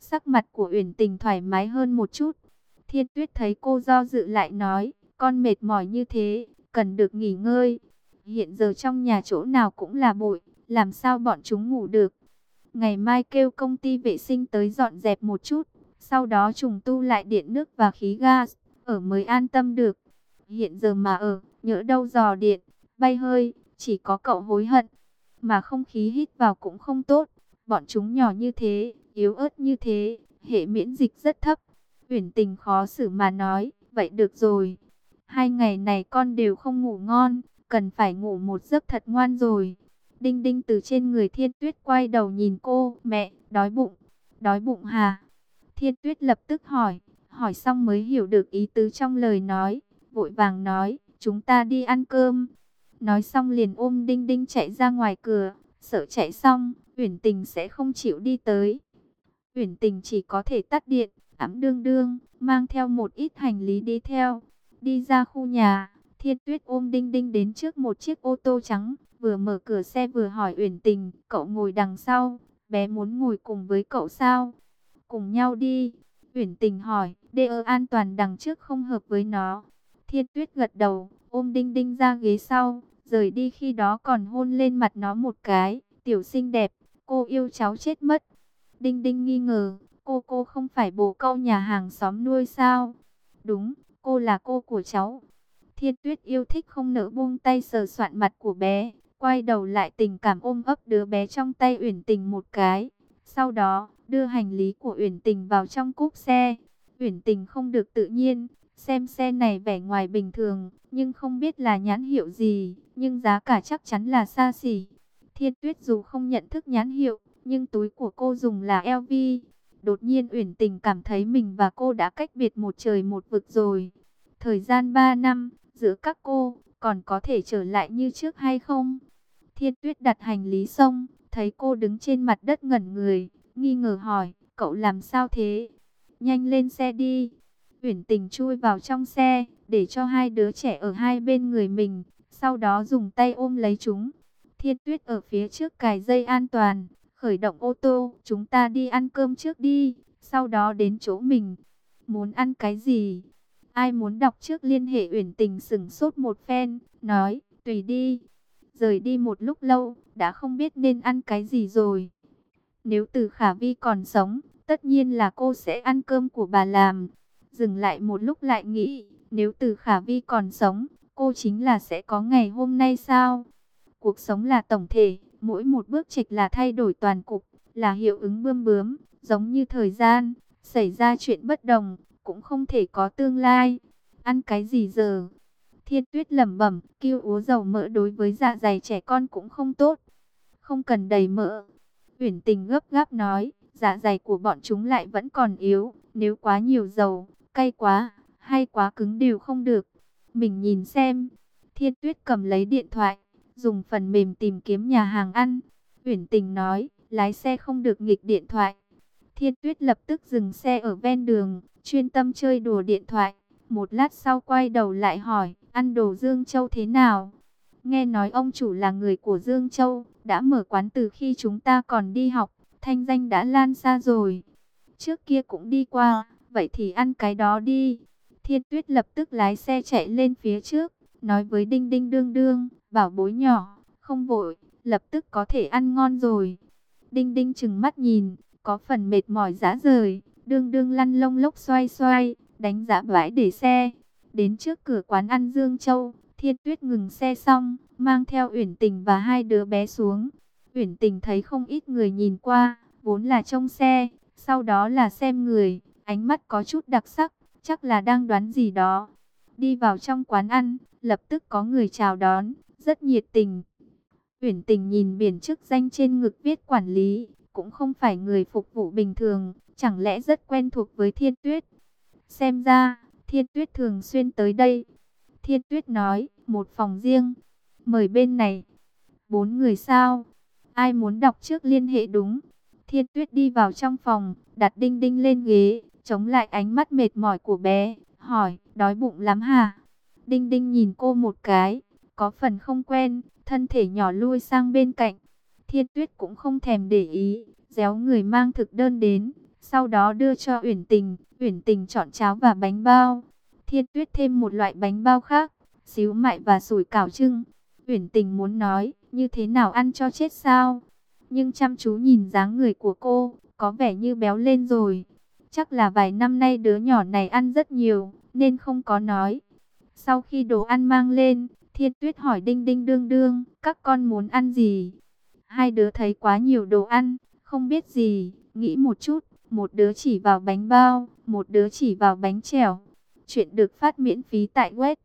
Sắc mặt của Uyển Tình thoải mái hơn một chút. Thiên Tuyết thấy cô do dự lại nói, con mệt mỏi như thế, cần được nghỉ ngơi. Hiện giờ trong nhà chỗ nào cũng là bụi, làm sao bọn chúng ngủ được. Ngày mai kêu công ty vệ sinh tới dọn dẹp một chút, sau đó trùng tu lại điện nước và khí gas, ở mới an tâm được. Hiện giờ mà ở, nhỡ đâu dò điện, bay hơi, chỉ có cậu hối hận. Mà không khí hít vào cũng không tốt, bọn chúng nhỏ như thế, yếu ớt như thế, hệ miễn dịch rất thấp. Uyển Tình khó xử mà nói, vậy được rồi. 2 ngày này con đều không ngủ ngon, cần phải ngủ một giấc thật ngoan rồi. Đinh Đinh từ trên người Thiên Tuyết quay đầu nhìn cô, mẹ, đói bụng hả? Thiên Tuyết lập tức hỏi xong mới hiểu được ý tứ trong lời nói, vội vàng nói, chúng ta đi ăn cơm. Nói xong liền ôm Đinh Đinh chạy ra ngoài cửa, sợ chạy xong, Uyển Tình sẽ không chịu đi tới. Uyển Tình chỉ có thể tắt điện, đương đương, mang theo một ít hành lý đi theo. Đi ra khu nhà, Thiên Tuyết ôm Đinh Đinh đến trước một chiếc ô tô trắng, vừa mở cửa xe vừa hỏi Uyển Tình, cậu ngồi đằng sau, bé muốn ngồi cùng với cậu sao? Cùng nhau đi. Uyển Tình hỏi, đê an toàn đằng trước không hợp với nó. Thiên Tuyết gật đầu, ôm Đinh Đinh ra ghế sau, rời đi khi đó còn hôn lên mặt nó một cái, tiểu xinh đẹp, cô yêu cháu chết mất. Đinh Đinh nghi ngờ, cô không phải bồ câu nhà hàng xóm nuôi sao? Đúng, cô là cô của cháu. Thiên Tuyết yêu thích không nỡ buông tay sờ soạn mặt của bé, quay đầu lại tình cảm ôm ấp đứa bé trong tay Uyển Tình một cái. Sau đó, đưa hành lý của Uyển Tình vào trong cốp xe. Uyển Tình không được tự nhiên, xem xe này vẻ ngoài bình thường, nhưng không biết là nhãn hiệu gì, nhưng giá cả chắc chắn là xa xỉ. Thiên Tuyết dù không nhận thức nhãn hiệu, nhưng túi của cô dùng là LV. Đột nhiên Uyển Tình cảm thấy mình và cô đã cách biệt một trời một vực rồi. Thời gian 3 năm, giữa các cô, còn có thể trở lại như trước hay không? Thiên Tuyết đặt hành lý xong, thấy cô đứng trên mặt đất ngẩn người, nghi ngờ hỏi, cậu làm sao thế? Nhanh lên xe đi. Uyển Tình chui vào trong xe, để cho hai đứa trẻ ở hai bên người mình, sau đó dùng tay ôm lấy chúng. Thiên Tuyết ở phía trước cài dây an toàn, khởi động ô tô, chúng ta đi ăn cơm trước đi, sau đó đến chỗ mình. Muốn ăn cái gì? Ai muốn đọc trước liên hệ? Uyển Tình sững sốt một phen, nói, tùy đi. Rời đi một lúc lâu, đã không biết nên ăn cái gì rồi. Nếu Từ Khả Vi còn sống, tất nhiên là cô sẽ ăn cơm của bà làm. Dừng lại một lúc lại nghĩ, nếu Từ Khả Vi còn sống, cô chính là sẽ có ngày hôm nay sao? Cuộc sống là tổng thể, mỗi một bước chệch là thay đổi toàn cục, là hiệu ứng bươm bướm, giống như thời gian, xảy ra chuyện bất đồng, cũng không thể có tương lai. Ăn cái gì giờ? Thiên Tuyết lẩm bẩm, kiêng úa dầu mỡ đối với dạ dày trẻ con cũng không tốt. Không cần đầy mỡ. Uyển Tình gấp gáp nói, dạ dày của bọn chúng lại vẫn còn yếu, nếu quá nhiều dầu, cay quá, hay quá cứng đều không được. Mình nhìn xem. Thiên Tuyết cầm lấy điện thoại, dùng phần mềm tìm kiếm nhà hàng ăn. Uyển Tình nói, lái xe không được nghịch điện thoại. Thiên Tuyết lập tức dừng xe ở ven đường, chuyên tâm chơi đùa điện thoại. Một lát sau quay đầu lại hỏi, ăn đồ Dương Châu thế nào? Nghe nói ông chủ là người của Dương Châu, đã mở quán từ khi chúng ta còn đi học, thanh danh đã lan xa rồi. Trước kia cũng đi qua, vậy thì ăn cái đó đi. Thiên Tuyết lập tức lái xe chạy lên phía trước, nói với Đinh Đinh đương đương, bảo bối nhỏ, không vội, lập tức có thể ăn ngon rồi. Đinh Đinh trừng mắt nhìn, có phần mệt mỏi rã rời, đương đương lăn lông lốc xoay xoay, đánh giá bãi để xe. Đến trước cửa quán ăn Dương Châu, Thiên Tuyết ngừng xe xong, mang theo Uyển Tình và hai đứa bé xuống. Uyển Tình thấy không ít người nhìn qua, vốn là trông xe, sau đó là xem người, ánh mắt có chút đặc sắc, chắc là đang đoán gì đó. Đi vào trong quán ăn, lập tức có người chào đón, rất nhiệt tình. Uyển Tình nhìn biển chức danh trên ngực viết quản lý, cũng không phải người phục vụ bình thường, chẳng lẽ rất quen thuộc với Thiên Tuyết. Xem ra, Thiên Tuyết thường xuyên tới đây. Thiên Tuyết nói, một phòng riêng, mời bên này. 4 người sao? Ai muốn đọc trước liên hệ đúng. Thiên Tuyết đi vào trong phòng, đặt Đinh Đinh lên ghế, chống lại ánh mắt mệt mỏi của bé, hỏi, đói bụng lắm hả? Đinh Đinh nhìn cô một cái, có phần không quen, thân thể nhỏ lui sang bên cạnh. Thiên Tuyết cũng không thèm để ý, déo người mang thực đơn đến, sau đó đưa cho Uyển Tình. Uyển Tình chọn cháo và bánh bao. Thiên Tuyết thêm một loại bánh bao khác, xíu mại và sủi cảo trưng. Uyển Tình muốn nói, như thế nào ăn cho chết sao? Nhưng chăm chú nhìn dáng người của cô, có vẻ như béo lên rồi. Chắc là vài năm nay đứa nhỏ này ăn rất nhiều, nên không có nói. Sau khi đồ ăn mang lên, Thiên Tuyết hỏi Đinh Đinh Đương Đương, các con muốn ăn gì? Hai đứa thấy quá nhiều đồ ăn, không biết gì, nghĩ một chút, một đứa chỉ vào bánh bao, một đứa chỉ vào bánh chèo. Chuyện được phát miễn phí tại web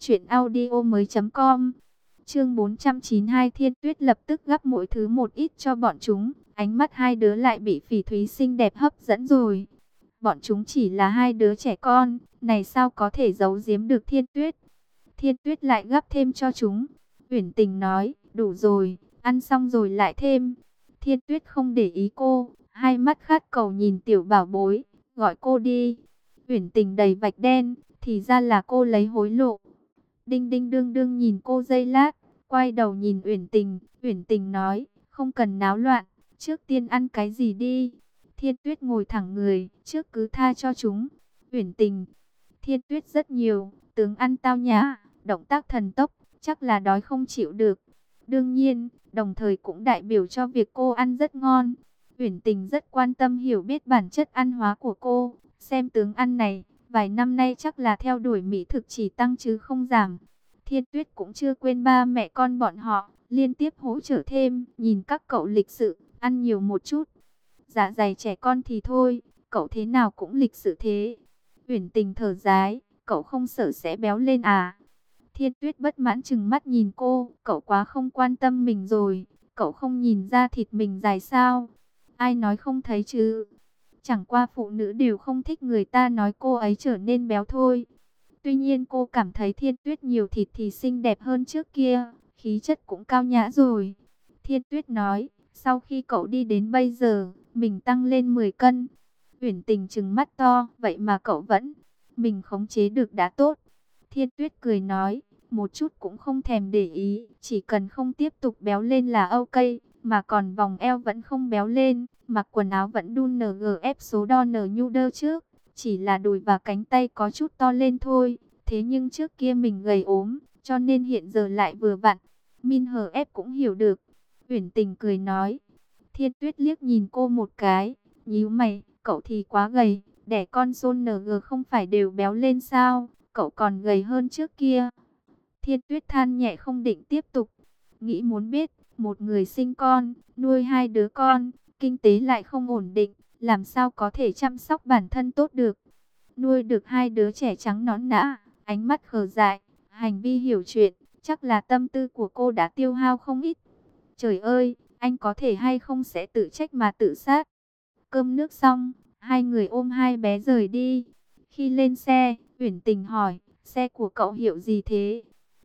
truyệnaudiomoi.com. Chương 492. Thiên Tuyết lập tức gắp mỗi thứ một ít cho bọn chúng. Ánh mắt hai đứa lại bị Phỉ Thúy xinh đẹp hấp dẫn rồi. Bọn chúng chỉ là hai đứa trẻ con, này sao có thể giấu giếm được Thiên Tuyết. Thiên Tuyết lại gắp thêm cho chúng. Uyển Tình nói, đủ rồi, ăn xong rồi lại thêm. Thiên Tuyết không để ý cô, hai mắt khát cầu nhìn tiểu bảo bối, gọi cô đi. Uyển Tình đầy vạch đen, thì ra là cô lấy hối lộ. Đinh Đinh Đương Đương nhìn cô giây lát, quay đầu nhìn Uyển Tình. Uyển Tình nói, không cần náo loạn, trước tiên ăn cái gì đi. Thiên Tuyết ngồi thẳng người, trước cứ tha cho chúng. Uyển Tình, Thiên Tuyết rất nhiều, tướng ăn tao nhã, động tác thần tốc, chắc là đói không chịu được. Đương nhiên, đồng thời cũng đại biểu cho việc cô ăn rất ngon. Uyển Tình rất quan tâm hiểu biết bản chất ăn hóa của cô, xem tướng ăn này, vài năm nay chắc là theo đuổi mỹ thực chỉ tăng chứ không giảm. Thiên Tuyết cũng chưa quên ba mẹ con bọn họ, liên tiếp hỗ trợ thêm, nhìn các cậu lịch sự, ăn nhiều một chút. Dạ dày trẻ con thì thôi, cậu thế nào cũng lịch sự thế. Uyển Tình thở dài, cậu không sợ sẽ béo lên à? Thiên Tuyết bất mãn chừng mắt nhìn cô, cậu quá không quan tâm mình rồi, cậu không nhìn ra thịt mình dài sao? Ai nói không thấy chứ? Chẳng qua phụ nữ đều không thích người ta nói cô ấy trở nên béo thôi. Tuy nhiên cô cảm thấy Thiên Tuyết nhiều thịt thì xinh đẹp hơn trước kia, khí chất cũng cao nhã rồi. Thiên Tuyết nói, sau khi cậu đi đến bây giờ, mình tăng lên 10 cân. Uyển Tình trừng mắt to, vậy mà cậu vẫn, mình khống chế được đã tốt. Thiên Tuyết cười nói, một chút cũng không thèm để ý, chỉ cần không tiếp tục béo lên là ok, mà còn vòng eo vẫn không béo lên, mặc quần áo vẫn đun NGF số đo nhu đơ trước, chỉ là đùi và cánh tay có chút to lên thôi, thế nhưng trước kia mình gầy ốm, cho nên hiện giờ lại vừa vặn. Min hờ ép cũng hiểu được. Uyển Tình cười nói. Thiên Tuyết liếc nhìn cô một cái, nhíu mày, cậu thì quá gầy, đẻ con Son NG không phải đều béo lên sao, cậu còn gầy hơn trước kia. Thiên Tuyết than nhẹ không định tiếp tục, nghĩ muốn biết, một người sinh con, nuôi hai đứa con, kinh tế lại không ổn định, làm sao có thể chăm sóc bản thân tốt được. Nuôi được hai đứa trẻ trắng nõn nã, ánh mắt khờ dại, hành vi hiểu chuyện, chắc là tâm tư của cô đã tiêu hao không ít. Trời ơi, anh có thể hay không sẽ tự trách mà tự sát. Cơm nước xong, hai người ôm hai bé rời đi. Khi lên xe, Uyển Tình hỏi, xe của cậu hiệu gì thế?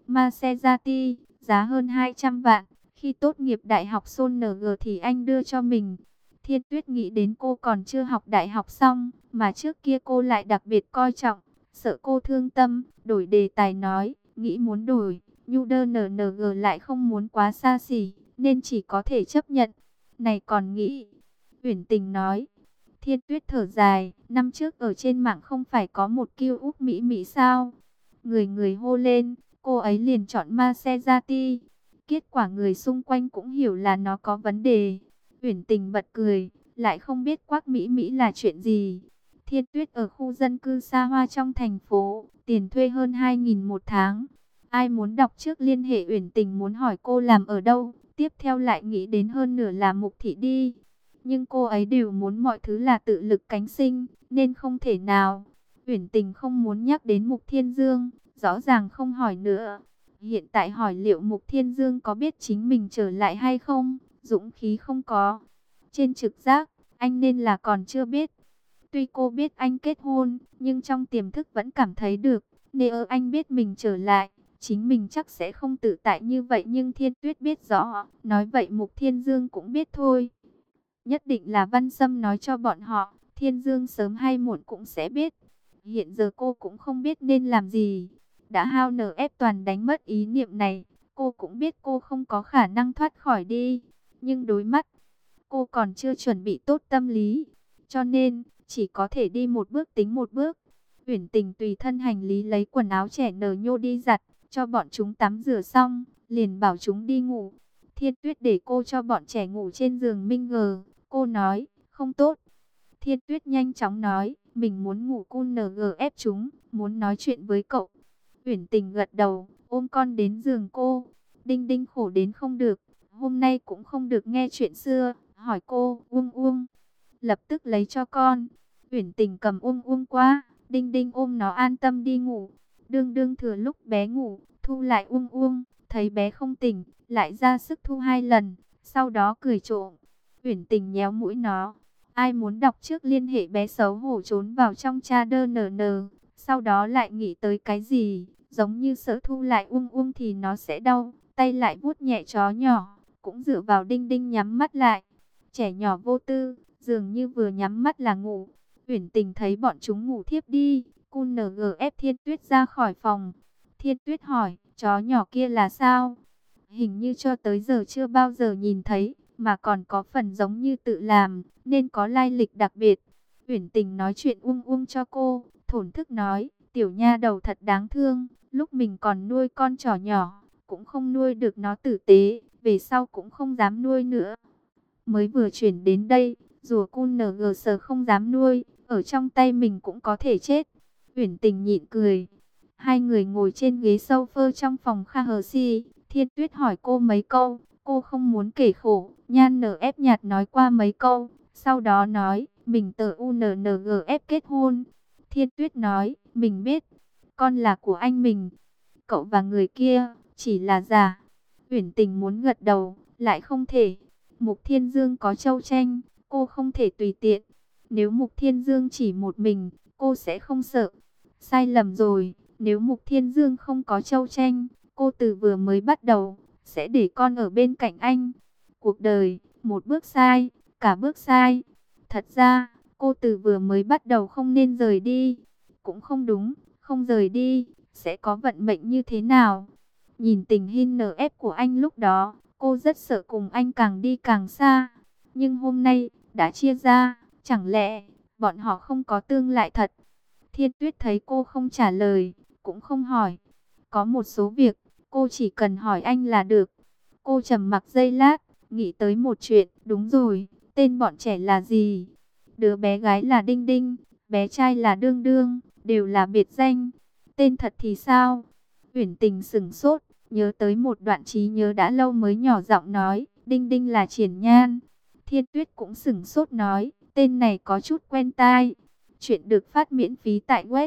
Maserati, giá hơn 200 vạn. Khi tốt nghiệp đại học Son NG thì anh đưa cho mình. Thiên Tuyết nghĩ đến cô còn chưa học đại học xong, mà trước kia cô lại đặc biệt coi trọng, sợ cô thương tâm, đổi đề tài nói, nghĩ muốn đổi, nhu đơ NNG lại không muốn quá xa xỉ, nên chỉ có thể chấp nhận. Này còn nghĩ, Uyển Tình nói. Thiên Tuyết thở dài, năm trước ở trên mạng không phải có một kiêu úc mỹ mỹ sao? Người người hô lên, cô ấy liền chọn Maserati. Kết quả người xung quanh cũng hiểu là nó có vấn đề. Uyển Tình bật cười, lại không biết quắc mỹ mỹ là chuyện gì. Thiên Tuyết ở khu dân cư xa hoa trong thành phố, tiền thuê hơn 2.000 một tháng. Ai muốn đọc trước liên hệ Uyển Tình muốn hỏi cô làm ở đâu, tiếp theo lại nghĩ đến hơn nửa là Mục Thị đi. Nhưng cô ấy đều muốn mọi thứ là tự lực cánh sinh, nên không thể nào. Uyển Tình không muốn nhắc đến Mục Thiên Dương, rõ ràng không hỏi nữa. Hiện tại hỏi liệu Mục Thiên Dương có biết chính mình trở lại hay không, dũng khí không có. Trên trực giác, anh nên là còn chưa biết. Tuy cô biết anh kết hôn, nhưng trong tiềm thức vẫn cảm thấy được, nếu anh biết mình trở lại, chính mình chắc sẽ không tự tại như vậy. Nhưng Thiên Tuyết biết rõ, nói vậy Mục Thiên Dương cũng biết thôi. Nhất định là Văn Sâm nói cho bọn họ, Thiên Dương sớm hay muộn cũng sẽ biết. Hiện giờ cô cũng không biết nên làm gì. Đã hao nở ép toàn đánh mất ý niệm này, cô cũng biết cô không có khả năng thoát khỏi đi. Nhưng đối mắt, cô còn chưa chuẩn bị tốt tâm lý. cho nên chỉ có thể đi một bước tính một bước. Uyển Tình tùy thân hành lý lấy quần áo trẻ nở nhô đi giặt, cho bọn chúng tắm rửa xong, liền bảo chúng đi ngủ. Thiên Tuyết để cô cho bọn trẻ ngủ trên giường Minh Gờ. Cô nói, không tốt. Thiên Tuyết nhanh chóng nói, mình muốn ngủ, Kun NG ép chúng, muốn nói chuyện với cậu. Uyển Tình gật đầu, ôm con đến giường cô. Đinh Đinh khổ đến không được, hôm nay cũng không được nghe chuyện xưa, hỏi cô, Uông Uông, lập tức lấy cho con. Uyển Tình cầm Uông Uông qua, Đinh Đinh ôm nó an tâm đi ngủ. Đương Đương thừa lúc bé ngủ, thu lại Uông Uông, thấy bé không tỉnh, lại ra sức thu 2 lần, sau đó cười trộm. Uyển Tình nhéo mũi nó. Ai muốn đọc trước liên hệ, bé xấu hổ trốn vào trong cha đơ nờ. Sau đó lại nghĩ tới cái gì, giống như sợ thu lại Uông Uông thì nó sẽ đau, tay lại vuốt nhẹ chó nhỏ, cũng dựa vào Đinh Đinh nhắm mắt lại. Trẻ nhỏ vô tư, dường như vừa nhắm mắt là ngủ. Uyển Tình thấy bọn chúng ngủ thiếp đi, Kun NG ép Thiên Tuyết ra khỏi phòng. Thiên Tuyết hỏi, chó nhỏ kia là sao? Hình như cho tới giờ chưa bao giờ nhìn thấy, mà còn có phần giống như tự làm, nên có lai lịch đặc biệt. Uyển Tình nói chuyện Uông Uông cho cô, thổn thức nói, tiểu nha đầu thật đáng thương, lúc mình còn nuôi con chó nhỏ, cũng không nuôi được nó tử tế, về sau cũng không dám nuôi nữa. Mới vừa chuyển đến đây, rùa Kun NG sờ không dám nuôi, ở trong tay mình cũng có thể chết. Uyển Tình nhịn cười. Hai người ngồi trên ghế sofa trong phòng Kha Hờ Si. Thiên Tuyết hỏi cô mấy câu, cô không muốn kể khổ. Nhan nở ép nhạt nói qua mấy câu, sau đó nói, mình tờ UNNGF kết hôn. Thiên Tuyết nói, mình biết, con là của anh mình. Cậu và người kia, chỉ là giả. Uyển Tình muốn gật đầu, lại không thể. Mục Thiên Dương có Châu Tranh, cô không thể tùy tiện. Nếu Mục Thiên Dương chỉ một mình, cô sẽ không sợ. Sai lầm rồi, nếu Mục Thiên Dương không có Châu Tranh, cô từ vừa mới bắt đầu, sẽ để con ở bên cạnh anh. Cuộc đời, một bước sai, cả bước sai. Thật ra, cô từ vừa mới bắt đầu không nên rời đi. Cũng không đúng, không rời đi, sẽ có vận mệnh như thế nào? Nhìn tình hình NF của anh lúc đó, cô rất sợ cùng anh càng đi càng xa. Nhưng hôm nay, đã chia ra, chẳng lẽ bọn họ không có tương lai thật? Thiên Tuyết thấy cô không trả lời, cũng không hỏi. Có một số việc, cô chỉ cần hỏi anh là được. Cô trầm mặc giây lát, nghĩ tới một chuyện. Đúng rồi, tên bọn trẻ là gì? Đứa bé gái là Đinh Đinh, bé trai là Đương Đương, đều là biệt danh. Tên thật thì sao? Uyển Tình sững sốt, nhớ tới một đoạn trí nhớ đã lâu mới nhỏ giọng nói, Đinh Đinh là Triển Nhan. Thiên Tuyết cũng sững sốt nói, tên này có chút quen tai. Chuyện được phát miễn phí tại web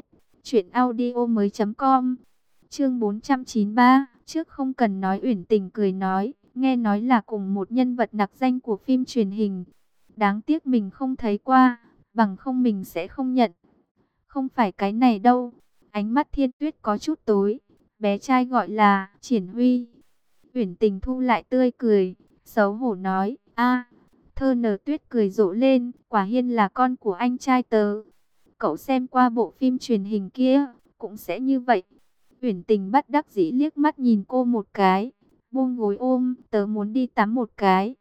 truyệnaudiomoi.com. Chương 493, trước không cần nói. Uyển Tình cười nói, nghe nói là cùng một nhân vật nặc danh của phim truyền hình. Đáng tiếc mình không thấy qua, bằng không mình sẽ không nhận. Không phải cái này đâu. Ánh mắt Thiên Tuyết có chút tối. Bé trai gọi là Triển Huy. Uyển Tình thu lại tươi cười, xấu hổ nói, a. Thơ nở Tuyết cười rộ lên, quả Hiên là con của anh trai tớ. Cậu xem qua bộ phim truyền hình kia, cũng sẽ như vậy. Uyển Tình bất đắc dĩ liếc mắt nhìn cô một cái, buông gối ôm, tớ muốn đi tắm một cái.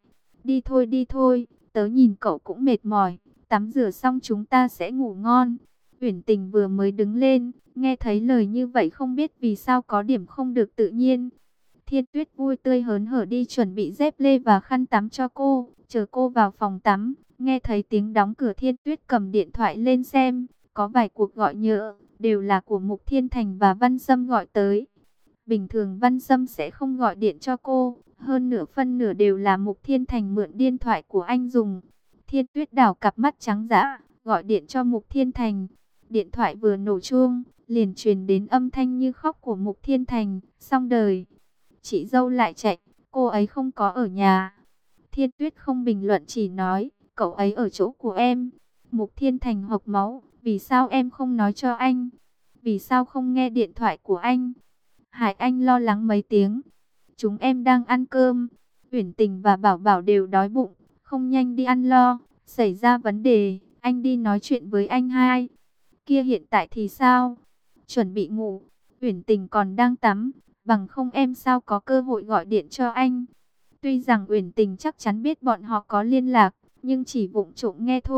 Đi thôi, tớ nhìn cậu cũng mệt mỏi, tắm rửa xong chúng ta sẽ ngủ ngon. Uyển Tình vừa mới đứng lên, nghe thấy lời như vậy không biết vì sao có điểm không được tự nhiên. Thiên Tuyết vui tươi hớn hở đi chuẩn bị dép lê và khăn tắm cho cô, chờ cô vào phòng tắm. Nghe thấy tiếng đóng cửa, Thiên Tuyết cầm điện thoại lên xem, có vài cuộc gọi nhỡ, đều là của Mục Thiên Thành và Văn Sâm gọi tới. Bình thường Văn Sâm sẽ không gọi điện cho cô, hơn nửa phân nửa đều là Mục Thiên Thành mượn điện thoại của anh dùng. Thiên Tuyết đảo cặp mắt trắng dã, gọi điện cho Mục Thiên Thành. Điện thoại vừa nổ chuông, liền truyền đến âm thanh như khóc của Mục Thiên Thành, xong đời. Chị dâu lại chạy, cô ấy không có ở nhà. Thiên Tuyết không bình luận, chỉ nói, cậu ấy ở chỗ của em. Mục Thiên Thành hộc máu, vì sao em không nói cho anh? Vì sao không nghe điện thoại của anh? Hải Anh lo lắng mấy tiếng. Chúng em đang ăn cơm. Uyển Tình và Bảo Bảo đều đói bụng, không nhanh đi ăn lo. Xảy ra vấn đề, anh đi nói chuyện với anh hai. Kia hiện tại thì sao? Chuẩn bị ngủ. Uyển Tình còn đang tắm, bằng không em sao có cơ hội gọi điện cho anh. Tuy rằng Uyển Tình chắc chắn biết bọn họ có liên lạc, nhưng chỉ vụng trộm nghe thôi,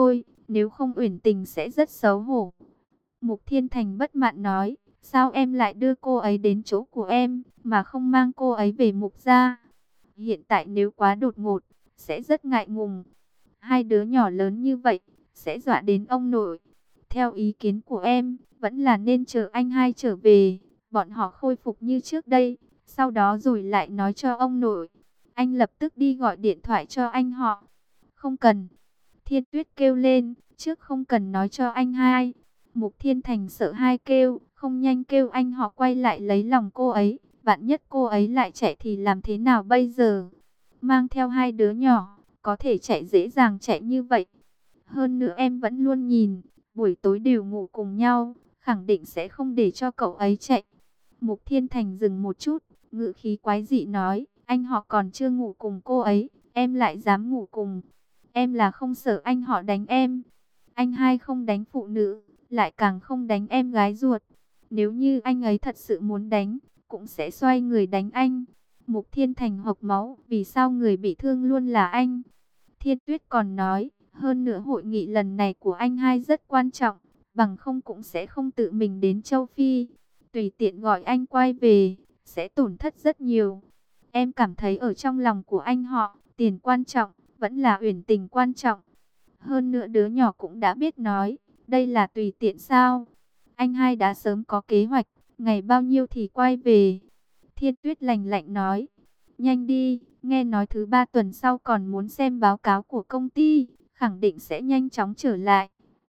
nếu không Uyển Tình sẽ rất xấu hổ. Mục Thiên Thành bất mãn nói, sao em lại đưa cô ấy đến chỗ của em, mà không mang cô ấy về Mục gia? Hiện tại nếu quá đột ngột, sẽ rất ngại ngùng. Hai đứa nhỏ lớn như vậy, sẽ dọa đến ông nội. Theo ý kiến của em, vẫn là nên chờ anh hai trở về, bọn họ khôi phục như trước đây, sau đó rồi lại nói cho ông nội. Anh lập tức đi gọi điện thoại cho anh họ. Không cần. Thiên Tuyết kêu lên, trước không cần nói cho anh hai. Mục Thiên Thành sợ hai kêu, không nhanh kêu anh họ quay lại lấy lòng cô ấy. Vạn nhất cô ấy lại chạy thì làm thế nào bây giờ? Mang theo hai đứa nhỏ, có thể chạy dễ dàng chạy như vậy. Hơn nữa em vẫn luôn nhìn, buổi tối đều ngủ cùng nhau, khẳng định sẽ không để cho cậu ấy chạy. Mục Thiên Thành dừng một chút, ngữ khí quái dị nói, anh họ còn chưa ngủ cùng cô ấy, em lại dám ngủ cùng. Em là không sợ anh họ đánh em. Anh hai không đánh phụ nữ, lại càng không đánh em gái ruột. Nếu như anh ấy thật sự muốn đánh, cũng sẽ xoay người đánh anh. Mục Thiên Thành hộc máu, vì sao người bị thương luôn là anh? Thiên Tuyết còn nói, hơn nữa hội nghị lần này của anh hai rất quan trọng, bằng không cũng sẽ không tự mình đến châu Phi. Tùy tiện gọi anh quay về, sẽ tổn thất rất nhiều. Em cảm thấy ở trong lòng của anh họ, tiền quan trọng, vẫn là Uyển Tình quan trọng. Hơn nữa đứa nhỏ cũng đã biết nói, đây là tùy tiện sao. Anh hai đã sớm có kế hoạch, ngày bao nhiêu thì quay về. Thiên Tuyết lạnh lạnh nói, nhanh đi, nghe nói thứ 3 tuần sau còn muốn xem báo cáo của công ty, khẳng định sẽ nhanh chóng trở lại.